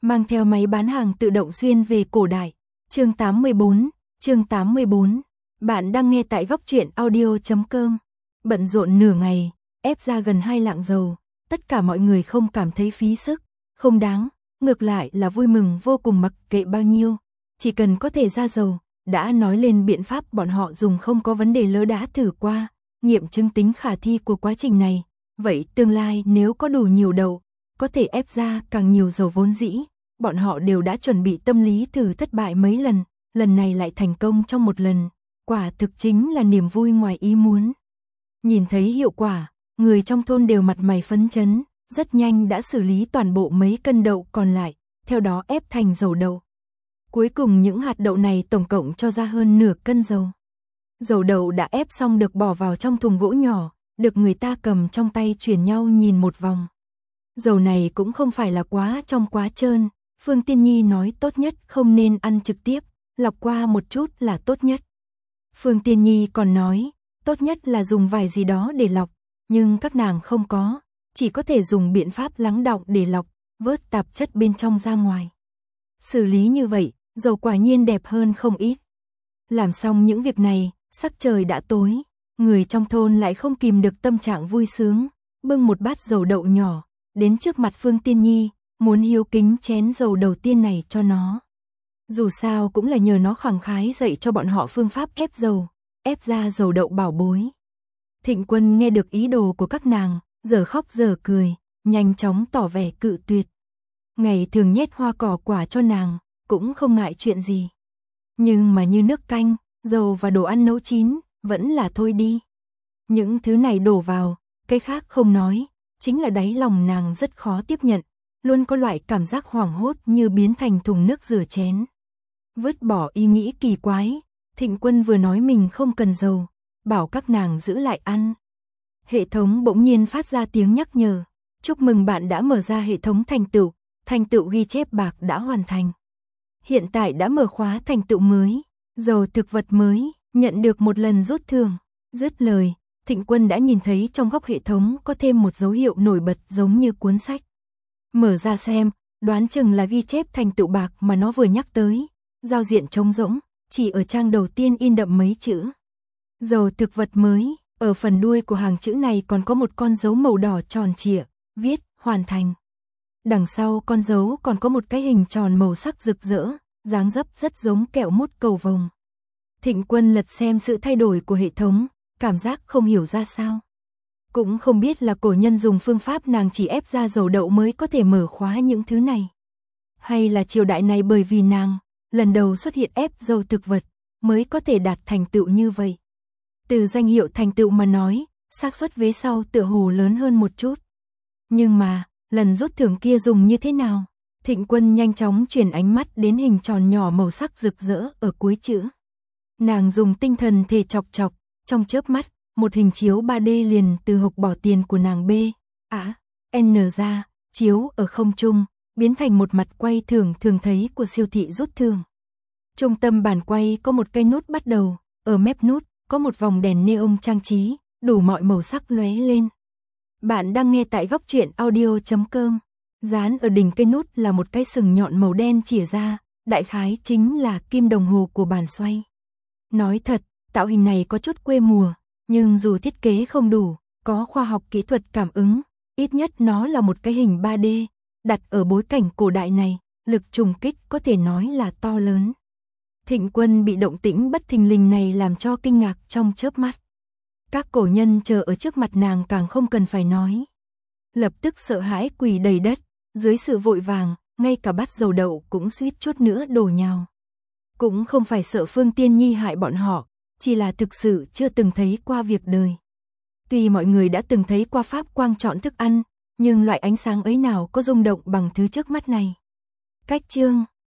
mang theo máy bán hàng tự động xuyên về cổ đại. Chương 84. Bạn đang nghe tại góc truyện audio.com. Bận rộn nửa ngày, ép ra gần 2 lạng dầu, tất cả mọi người không cảm thấy phí sức, không đáng, ngược lại là vui mừng vô cùng mặc kệ bao nhiêu. Chỉ cần có thể ra dầu, đã nói lên biện pháp bọn họ dùng không có vấn đề lỡ đã thử qua, nghiệm chứng tính khả thi của quá trình này. Vậy tương lai nếu có đủ nhiều đậu, có thể ép ra càng nhiều dầu vốn dĩ, bọn họ đều đã chuẩn bị tâm lý thử thất bại mấy lần, lần này lại thành công trong một lần, quả thực chính là niềm vui ngoài ý muốn. Nhìn thấy hiệu quả, người trong thôn đều mặt mày phấn chấn, rất nhanh đã xử lý toàn bộ mấy cân đậu còn lại, theo đó ép thành dầu đậu. Cuối cùng những hạt đậu này tổng cộng cho ra hơn nửa cân dầu. Dầu đậu đã ép xong được bỏ vào trong thùng gỗ nhỏ, được người ta cầm trong tay chuyển nhau nhìn một vòng. Dầu này cũng không phải là quá trong quá trơn, Phương Tiên Nhi nói tốt nhất không nên ăn trực tiếp, lọc qua một chút là tốt nhất. Phương Tiên Nhi còn nói, tốt nhất là dùng vải gì đó để lọc, nhưng các nàng không có, chỉ có thể dùng biện pháp lắng đọng để lọc, vớt tạp chất bên trong ra ngoài. Xử lý như vậy, dầu quả nhiên đẹp hơn không ít. Làm xong những việc này, sắc trời đã tối, người trong thôn lại không kìm được tâm trạng vui sướng, bưng một bát dầu đậu nhỏ, đến trước mặt Phương Tiên Nhi, muốn hiếu kính chén dầu đầu tiên này cho nó. Dù sao cũng là nhờ nó khẳng khái dạy cho bọn họ phương pháp ép ra dầu đậu bảo bối. Thịnh Quân nghe được ý đồ của các nàng, giờ khóc giờ cười, nhanh chóng tỏ vẻ cự tuyệt. Ngày thường nhét hoa cỏ quả cho nàng, cũng không ngại chuyện gì. Nhưng mà như nước canh, dầu và đồ ăn nấu chín, vẫn là thôi đi. Những thứ này đổ vào, cái khác không nói, chính là đáy lòng nàng rất khó tiếp nhận, luôn có loại cảm giác hoảng hốt như biến thành thùng nước rửa chén. Vứt bỏ ý nghĩ kỳ quái, Thịnh Quân vừa nói mình không cần dầu, bảo các nàng giữ lại ăn. Hệ thống bỗng nhiên phát ra tiếng nhắc nhở, chúc mừng bạn đã mở ra hệ thống thành tựu ghi chép bạc đã hoàn thành. Hiện tại đã mở khóa thành tựu mới, dầu thực vật mới, nhận được một lần rút thưởng. Dứt lời, Thịnh Quân đã nhìn thấy trong góc hệ thống có thêm một dấu hiệu nổi bật giống như cuốn sách. Mở ra xem, đoán chừng là ghi chép thành tựu bạc mà nó vừa nhắc tới. Giao diện trống rỗng, chỉ ở trang đầu tiên in đậm mấy chữ. Dầu thực vật mới, ở phần đuôi của hàng chữ này còn có một con dấu màu đỏ tròn trịa, viết, hoàn thành. Đằng sau con dấu còn có một cái hình tròn màu sắc rực rỡ, dáng dấp rất giống kẹo mút cầu vồng. Thịnh Quân lật xem sự thay đổi của hệ thống, cảm giác không hiểu ra sao. Cũng không biết là cổ nhân dùng phương pháp nàng chỉ ép ra dầu đậu mới có thể mở khóa những thứ này. Hay là triều đại này bởi vì nàng, lần đầu xuất hiện ép dầu thực vật, mới có thể đạt thành tựu như vậy. Từ danh hiệu thành tựu mà nói, xác suất vế sau tựa hồ lớn hơn một chút. Nhưng mà, lần rút thưởng kia dùng như thế nào? Thịnh Quân nhanh chóng chuyển ánh mắt đến hình tròn nhỏ màu sắc rực rỡ ở cuối chữ. Nàng dùng tinh thần thể chọc, trong chớp mắt, một hình chiếu 3D liền từ hộp bỏ tiền của nàng N ra, chiếu ở không trung, biến thành một mặt quay thường thấy của siêu thị rút thưởng. Trung tâm bàn quay có một cây nút bắt đầu, ở mép nút có một vòng đèn neon trang trí, đủ mọi màu sắc lóe lên. Bạn đang nghe tại góc truyện audio.com. Dán ở đỉnh cây nút là một cái sừng nhọn màu đen chìa ra, đại khái chính là kim đồng hồ của bàn xoay. Nói thật, tạo hình này có chút quê mùa, nhưng dù thiết kế không đủ, có khoa học kỹ thuật cảm ứng, ít nhất nó là một cái hình 3D, đặt ở bối cảnh cổ đại này, lực trùng kích có thể nói là to lớn. Thịnh Quân bị động tĩnh bất thình lình này làm cho kinh ngạc trong chớp mắt. Các cổ nhân chờ ở trước mặt nàng càng không cần phải nói. Lập tức sợ hãi quỳ đầy đất, dưới sự vội vàng, ngay cả bát dầu đậu cũng suýt chút nữa đổ nhào. Cũng không phải sợ Phương Tiên Nhi hại bọn họ, chỉ là thực sự chưa từng thấy qua việc đời. Tuy mọi người đã từng thấy qua pháp quang chọn thức ăn, nhưng loại ánh sáng ấy nào có rung động bằng thứ trước mắt này. Cách chương